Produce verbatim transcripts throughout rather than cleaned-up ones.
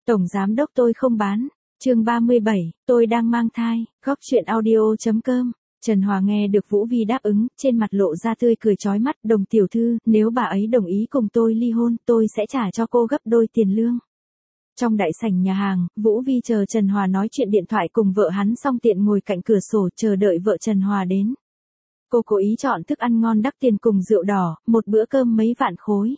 Tổng giám đốc tôi không bán. Chương ba mươi bảy, tôi đang mang thai. Góc truyện audio chấm com. Trần Hòa nghe được Vũ Vi đáp ứng, trên mặt lộ ra tươi cười chói mắt. Đồng tiểu thư, nếu bà ấy đồng ý cùng tôi ly hôn, tôi sẽ trả cho cô gấp đôi tiền lương. Trong đại sảnh nhà hàng, Vũ Vi chờ Trần Hòa nói chuyện điện thoại cùng vợ hắn xong tiện ngồi cạnh cửa sổ chờ đợi vợ Trần Hòa đến. Cô cố ý chọn thức ăn ngon đắt tiền cùng rượu đỏ, một bữa cơm mấy vạn khối.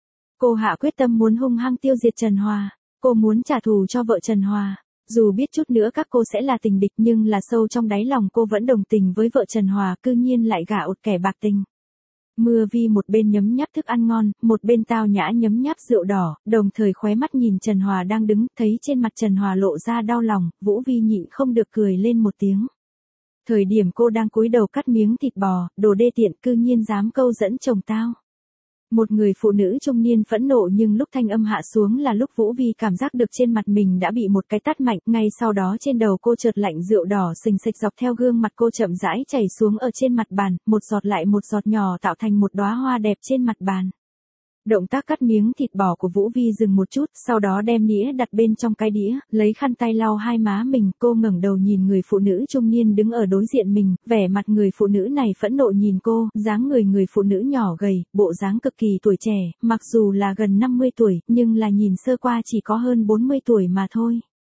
Cô hạ quyết tâm muốn hung hăng tiêu diệt Trần Hòa. Cô muốn trả thù cho vợ Trần Hòa. Dù biết chút nữa các cô sẽ là tình địch nhưng là sâu trong đáy lòng cô vẫn đồng tình với vợ Trần Hòa, cư nhiên lại gả một kẻ bạc tình. Mưa Vi một bên nhấm nháp thức ăn ngon, một bên tao nhã nhấm nháp rượu đỏ, đồng thời khóe mắt nhìn Trần Hòa đang đứng, thấy trên mặt Trần Hòa lộ ra đau lòng, Vũ Vi nhịn không được cười lên một tiếng. Thời điểm cô đang cúi đầu cắt miếng thịt bò, đồ đê tiện, cư nhiên dám câu dẫn chồng tao. Một người phụ nữ trung niên phẫn nộ nhưng lúc thanh âm hạ xuống là lúc Vũ Vi cảm giác được trên mặt mình đã bị một cái tát mạnh, ngay sau đó trên đầu cô chợt lạnh rượu đỏ sình sịch dọc theo gương mặt cô chậm rãi chảy xuống ở trên mặt bàn, một giọt lại một giọt nhỏ tạo thành một đóa hoa đẹp trên mặt bàn. Động tác cắt miếng thịt bò của Vũ Vi dừng một chút, sau đó đem đĩa đặt bên trong cái đĩa, lấy khăn tay lau hai má mình, cô ngẩng đầu nhìn người phụ nữ trung niên đứng ở đối diện mình, vẻ mặt người phụ nữ này phẫn nộ nhìn cô, dáng người người phụ nữ nhỏ gầy, bộ dáng cực kỳ tuổi trẻ, mặc dù là gần năm mươi tuổi, nhưng là nhìn sơ qua chỉ có hơn bốn mươi tuổi mà thôi.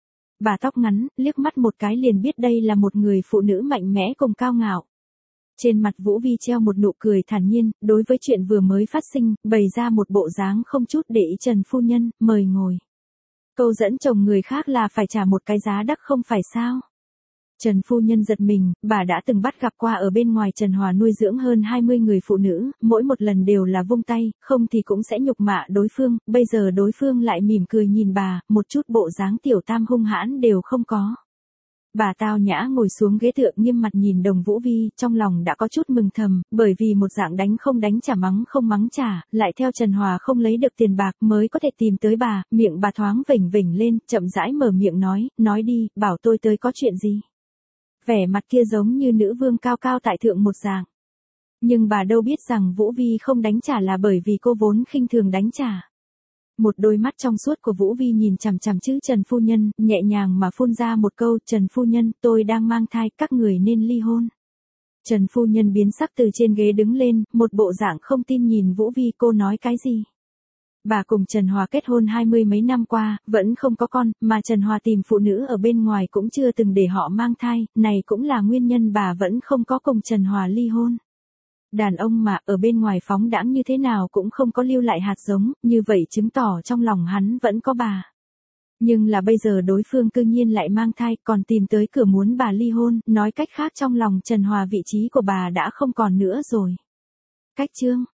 Bà tóc ngắn, liếc mắt một cái liền biết đây là một người phụ nữ mạnh mẽ cùng cao ngạo. Trên mặt Vũ Vi treo một nụ cười thản nhiên, đối với chuyện vừa mới phát sinh, bày ra một bộ dáng không chút để ý. Trần phu nhân, mời ngồi. Câu dẫn chồng người khác là phải trả một cái giá đắt không phải sao? Trần phu nhân giật mình, bà đã từng bắt gặp qua ở bên ngoài Trần Hòa nuôi dưỡng hơn hai mươi người phụ nữ, mỗi một lần đều là vung tay, không thì cũng sẽ nhục mạ đối phương, bây giờ đối phương lại mỉm cười nhìn bà, một chút bộ dáng tiểu tam hung hãn đều không có. Bà tao nhã ngồi xuống ghế tựa nghiêm mặt nhìn đồng Vũ Vi, trong lòng đã có chút mừng thầm, bởi vì một dạng đánh không đánh trả mắng không mắng trả, lại theo Trần Hòa không lấy được tiền bạc mới có thể tìm tới bà, miệng bà thoáng vểnh vểnh lên, chậm rãi mở miệng nói, nói đi, bảo tôi tới có chuyện gì. Vẻ mặt kia giống như nữ vương cao cao tại thượng một dạng. Nhưng bà đâu biết rằng Vũ Vi không đánh trả là bởi vì cô vốn khinh thường đánh trả. Một đôi mắt trong suốt của Vũ Vi nhìn chằm chằm chữ Trần phu nhân, nhẹ nhàng mà phun ra một câu, Trần phu nhân, tôi đang mang thai, các người nên ly hôn. Trần phu nhân biến sắc từ trên ghế đứng lên, một bộ dạng không tin nhìn Vũ Vi, cô nói cái gì? Bà cùng Trần Hòa kết hôn hai mươi mấy năm qua, vẫn không có con, mà Trần Hòa tìm phụ nữ ở bên ngoài cũng chưa từng để họ mang thai, này cũng là nguyên nhân bà vẫn không có cùng Trần Hòa ly hôn. Đàn ông mà ở bên ngoài phóng đãng như thế nào cũng không có lưu lại hạt giống, như vậy chứng tỏ trong lòng hắn vẫn có bà. Nhưng là bây giờ đối phương cư nhiên lại mang thai, còn tìm tới cửa muốn bà ly hôn, nói cách khác trong lòng Trần Hòa vị trí của bà đã không còn nữa rồi. Cách chương